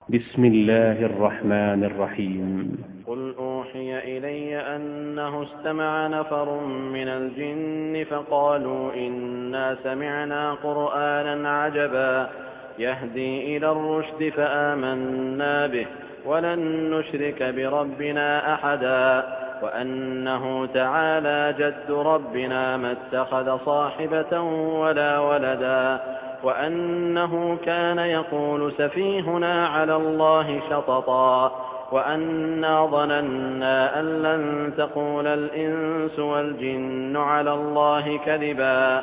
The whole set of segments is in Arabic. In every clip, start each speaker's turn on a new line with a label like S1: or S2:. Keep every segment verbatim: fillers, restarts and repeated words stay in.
S1: بسم الله الرحمن الرحيم.
S2: قل أوحي إلي أنه استمع نفر من الجن فقالوا إنا سمعنا قرآنا عجبا يهدي إلى الرشد فآمنا به ولن نشرك بربنا أحدا وأنه تعالى جد ربنا ما اتخذ صاحبة ولا ولدا وأنه كان يقول سفيهنا على الله شططا وأنا ظننا أن لن تقول الإنس والجن على الله كذبا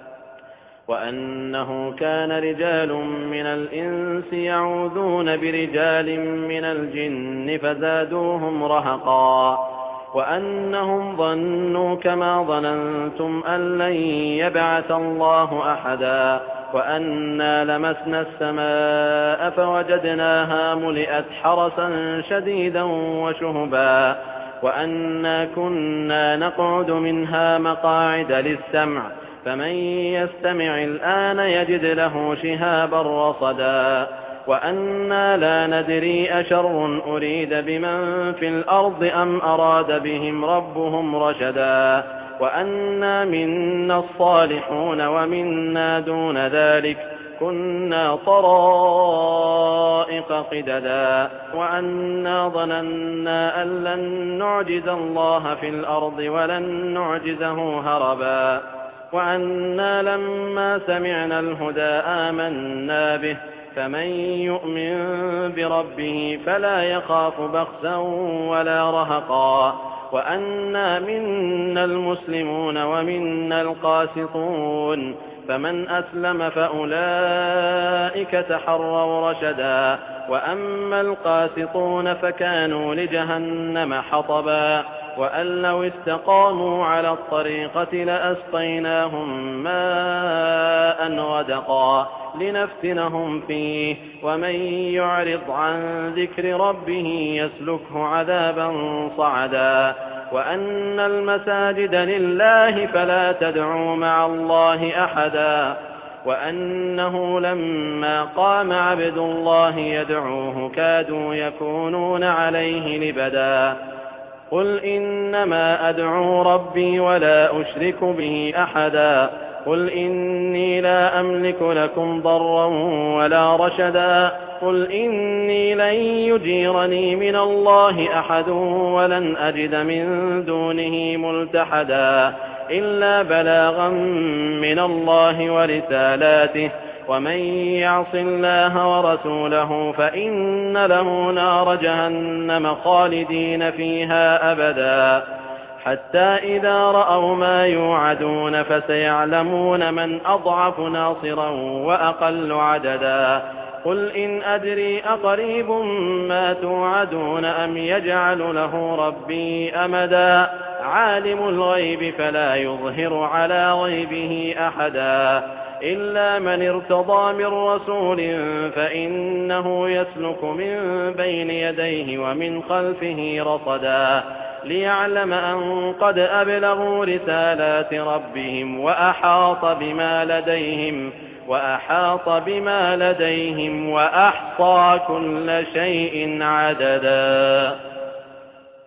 S2: وأنه كان رجال من الإنس يعوذون برجال من الجن فزادوهم رهقا وأنهم ظنوا كما ظننتم أن لن يبعث الله أحدا وأنا لمسنا السماء فوجدناها ملئت حرسا شديدا وشهبا وأنا كنا نقعد منها مقاعد للسمع فمن يستمع الآن يجد له شهابا رصدا وأنا لا ندري أشر أريد بمن في الأرض أم أراد بهم ربهم رشدا وأنا منا الصالحون ومنا دون ذلك كنا طرائق قددا وأنا ظننا أن لن نعجز الله في الأرض ولن نعجزه هربا وأنا لما سمعنا الهدى آمنا به فمن يؤمن بربه فلا يخاف بخسا ولا رهقا وأنا منا المسلمون ومنا القاسطون فمن أسلم فأولئك تحروا رشدا وأما القاسطون فكانوا لجهنم حطبا وأن لو استقاموا على الطريقة لأسقيناهم ماء غدقا لنفتنهم فيه ومن يعرض عن ذكر ربه يسلكه عذابا صعدا وأن المساجد لله فلا تدعوا مع الله أحدا وأنه لما قام عبد الله يدعوه كادوا يكونون عليه لبدا قل إنما أدعو ربي ولا أشرك به أحدا قل إني لا أملك لكم ضرا ولا رشدا قل إني لن يجيرني من الله أحد ولن أجد من دونه ملتحدا إلا بلاغا من الله ورسالاته ومن يعص الله ورسوله فإن له نار جهنم خالدين فيها أبدا حتى إذا رأوا ما يوعدون فسيعلمون من أضعف ناصرا وأقل عددا قل إن أدري أقريب ما توعدون أم يجعل له ربي أمدا عالم الغيب فلا يظهر على غيبه أحدا إلا من ارتضى من رسول فإنه يسلك من بين يديه ومن خلفه رصدا ليعلم أن قد أبلغوا رسالات ربهم وأحاط بما لديهم وأحاط بما لديهم وأحصى كل شيء عددا.